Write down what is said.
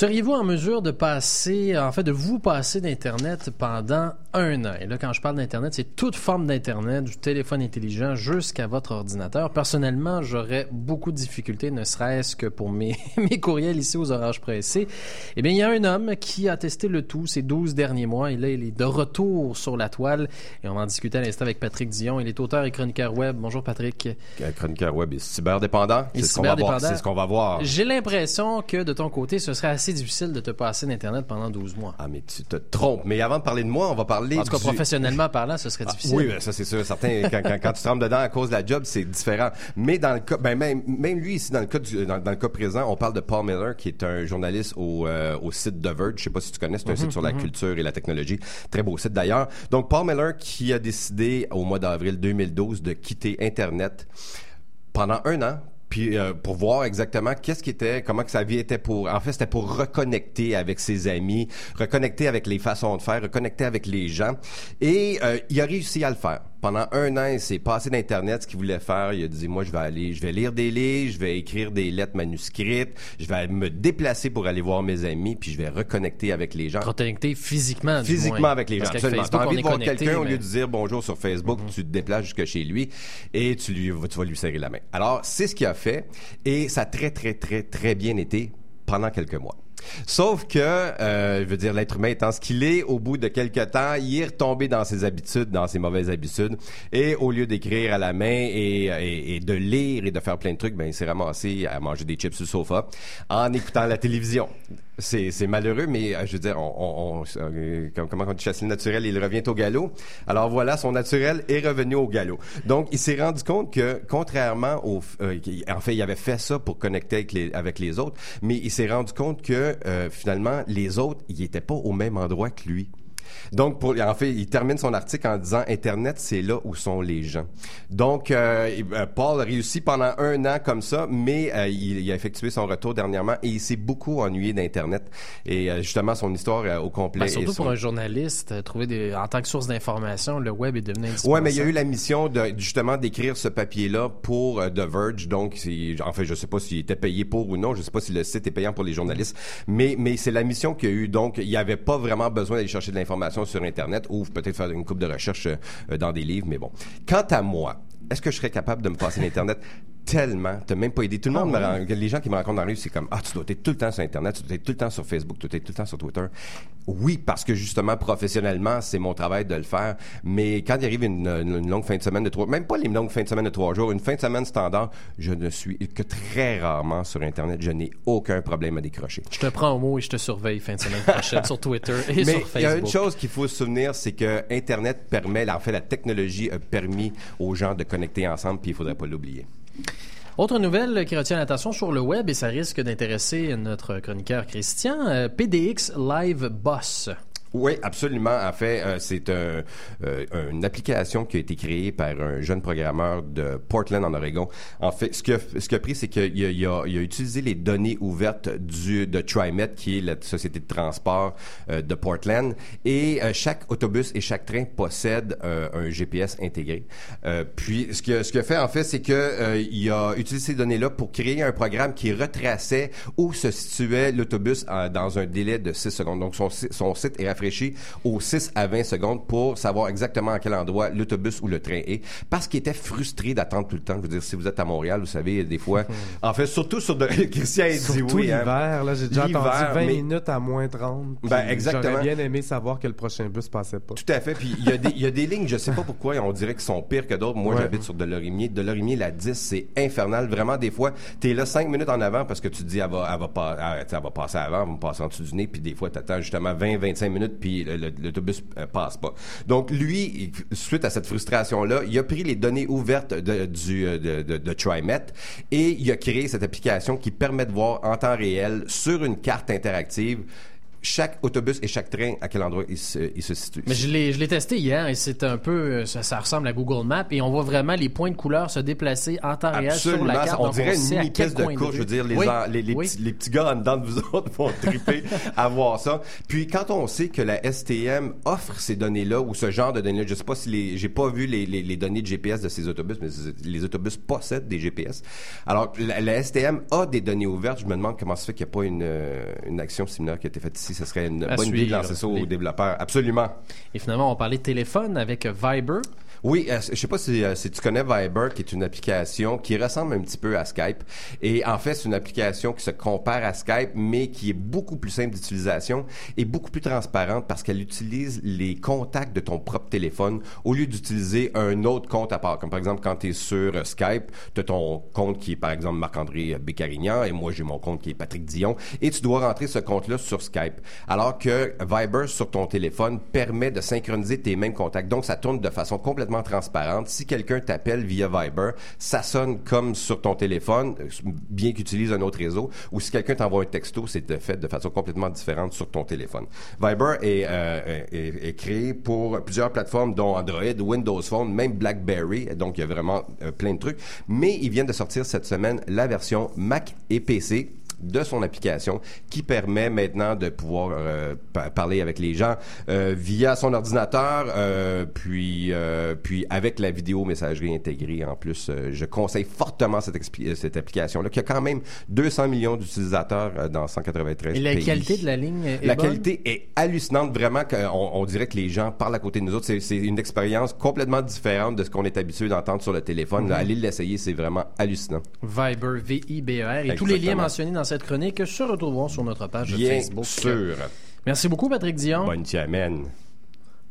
Seriez-vous en mesure de vous passer d'Internet pendant 1 an? Et là, quand je parle d'Internet, c'est toute forme d'Internet, du téléphone intelligent jusqu'à votre ordinateur. Personnellement, j'aurais beaucoup de difficultés, ne serait-ce que pour mes courriels ici aux Orages Pressés. Eh bien, il y a un homme qui a testé le tout ces 12 derniers mois. Et là, il est de retour sur la toile. Et on va en discuter à l'instant avec Patrick Dion. Il est auteur et chroniqueur web. Bonjour, Patrick. Chroniqueur web et cyberdépendant. C'est ce qu'on va voir. J'ai l'impression que, de ton côté, ce serait assez difficile de te passer d'Internet pendant 12 mois. Ah, mais tu te trompes. Mais avant de parler de moi, on va parler en tout cas, professionnellement parlant, ce serait difficile. Oui, ben, ça, c'est sûr. Certain, quand tu te rentres dedans à cause de la job, c'est différent. Mais dans le cas, même lui, ici, dans le cas présent, on parle de Paul Miller, qui est un journaliste au site The Verge. Je sais pas si tu connais, c'est un site sur la culture et la technologie. Très beau site, d'ailleurs. Donc, Paul Miller, qui a décidé, au mois d'avril 2012, de quitter Internet pendant 1 an, puis pour voir exactement comment que sa vie était c'était pour reconnecter avec ses amis, reconnecter avec les façons de faire, reconnecter avec les gens. Et il a réussi à le faire. Pendant 1 an, il s'est passé d'Internet ce qu'il voulait faire. Il a dit, moi, je vais lire des livres, je vais écrire des lettres manuscrites, je vais me déplacer pour aller voir mes amis, puis je vais reconnecter avec les gens. Reconnecter physiquement, avec les gens. Absolument. Tu as envie de voir quelqu'un, au lieu de dire bonjour sur Facebook, tu te déplaces jusque chez lui et tu vas lui serrer la main. Alors, c'est ce qu'il a fait et ça a très, très, très, très bien été pendant quelques mois. Sauf que, je veux dire, l'être humain étant ce qu'il est, au bout de quelques temps, il est retombé dans ses mauvaises habitudes. Et au lieu d'écrire à la main et de lire et de faire plein de trucs, il s'est ramassé à manger des chips sur le sofa en écoutant la télévision. C'est malheureux, mais je veux dire, comment on dit, chasse le naturel, il revient au galop. Alors voilà, son naturel est revenu au galop. Donc, il s'est rendu compte que, contrairement en fait, il avait fait ça pour connecter avec les autres, mais il s'est rendu compte que, finalement, les autres, ils étaient pas au même endroit que lui. Donc, en fait, il termine son article en disant « Internet, c'est là où sont les gens ». Donc, Paul a réussi pendant 1 an comme ça, mais il a effectué son retour dernièrement et il s'est beaucoup ennuyé d'Internet. Et justement, son histoire au complet... surtout pour un journaliste, en tant que source d'information, le web est devenu indispensable. Oui, mais il y a eu la mission justement d'écrire ce papier-là pour The Verge. Donc, en fait, je sais pas s'il était payé pour ou non. Je sais pas si le site est payant pour les journalistes. Mais c'est la mission qu'il y a eu. Donc, il n'y avait pas vraiment besoin d'aller chercher de l'information sur Internet ou peut-être faire une couple de recherches dans des livres, mais bon. Quant à moi, est-ce que je serais capable de me passer l'Internet? Tellement, t'as même pas aidé. Tout le monde les gens qui me rencontrent dans la rue, c'est comme, tu dois être tout le temps sur Internet, tu dois être tout le temps sur Facebook, tu dois être tout le temps sur Twitter. Oui, parce que justement, professionnellement, c'est mon travail de le faire. Mais quand il arrive une longue fin de semaine de 3, même pas les longues fins de semaine de 3 jours, une fin de semaine standard, je ne suis que très rarement sur Internet. Je n'ai aucun problème à décrocher. Je te prends au mot et je te surveille fin de semaine prochaine sur Twitter et sur Facebook. Mais il y a une chose qu'il faut se souvenir, c'est que Internet la technologie a permis aux gens de connecter ensemble, puis il faudrait pas l'oublier. Autre nouvelle qui retient l'attention sur le web, et ça risque d'intéresser notre chroniqueur Christian, PDX Live Boss. Oui, absolument. En fait, c'est une application qui a été créée par un jeune programmeur de Portland, en Oregon. En fait, ce qu'il a pris, c'est qu'il a utilisé les données ouvertes de TriMet, qui est la société de transport de Portland. Et chaque autobus et chaque train possède un GPS intégré. Puis, ce qu'il a fait, en fait, c'est que il a utilisé ces données-là pour créer un programme qui retraçait où se situait l'autobus dans un délai de 6 secondes. Donc, son site est rafraîchi aux 6 à 20 secondes pour savoir exactement à quel endroit l'autobus ou le train est, parce qu'il était frustré d'attendre tout le temps. Je veux dire, si vous êtes à Montréal, vous savez, des fois... En fait, surtout sur... Christian, il dit surtout oui. L'hiver, là, j'ai déjà entendu 20 minutes à moins 30. Exactement. J'aurais bien aimé savoir que le prochain bus passait pas. Tout à fait. Puis il y a des lignes, je sais pas pourquoi, on dirait qu'ils sont pires que d'autres. Moi, j'habite sur Delorimier. Delorimier, la 10, c'est infernal. Vraiment, des fois, t'es là 5 minutes en avant parce que tu te dis, elle va passer avant, elle va me passer en dessous du nez, puis des fois, t'attends justement 20-25 minutes, puis l'autobus passe pas. Donc, lui, suite à cette frustration-là, il a pris les données ouvertes de TriMet et il a créé cette application qui permet de voir en temps réel, sur une carte interactive, chaque autobus et chaque train, à quel endroit il se situe. Mais je l'ai testé hier et c'est un peu... Ça ressemble à Google Maps et on voit vraiment les points de couleur se déplacer en temps réel sur la carte. On dirait une mini-piste de course. Je veux dire, les petits gars en dedans de vous autres vont triper à voir ça. Puis quand on sait que la STM offre ces données-là ou ce genre de données-là, je sais pas si j'ai pas vu les données de GPS de ces autobus, mais les autobus possèdent des GPS. Alors, la STM a des données ouvertes. Je me demande comment ça fait qu'il n'y a pas une action similaire qui a été faite ici. Ce serait une bonne idée de lancer ça aux développeurs. Absolument. Et finalement, on parlait de téléphone avec Viber. Oui, je sais pas si tu connais Viber, qui est une application qui ressemble un petit peu à Skype. Et en fait, c'est une application qui se compare à Skype, mais qui est beaucoup plus simple d'utilisation et beaucoup plus transparente parce qu'elle utilise les contacts de ton propre téléphone au lieu d'utiliser un autre compte à part. Comme par exemple, quand tu es sur Skype, tu as ton compte qui est par exemple Marc-André Bécarignan et moi j'ai mon compte qui est Patrick Dion et tu dois rentrer ce compte-là sur Skype. Alors que Viber sur ton téléphone permet de synchroniser tes mêmes contacts. Donc, ça tourne de façon complètement transparente. Si quelqu'un t'appelle via Viber, ça sonne comme sur ton téléphone, bien qu'il utilise un autre réseau, ou si quelqu'un t'envoie un texto, c'est fait de façon complètement différente sur ton téléphone. Viber est créé pour plusieurs plateformes, dont Android, Windows Phone, même BlackBerry, donc il y a vraiment plein de trucs, mais ils viennent de sortir cette semaine la version Mac et PC de son application qui permet maintenant de pouvoir parler avec les gens via son ordinateur, puis avec la vidéo messagerie intégrée en plus. Je conseille fortement cette application-là, qui a quand même 200 millions d'utilisateurs dans 193 pays. Et la qualité de la ligne est La bonne? qualité est hallucinante, vraiment. On dirait que les gens parlent à côté de nous autres. C'est une expérience complètement différente de ce qu'on est habitué d'entendre sur le téléphone. Là, allez l'essayer, c'est vraiment hallucinant. Viber, V-I-B-E-R. Et tous les liens mentionnés dans cette chronique se retrouveront sur notre page Facebook. Bien sûr. Merci beaucoup, Patrick Dion. Bonne semaine.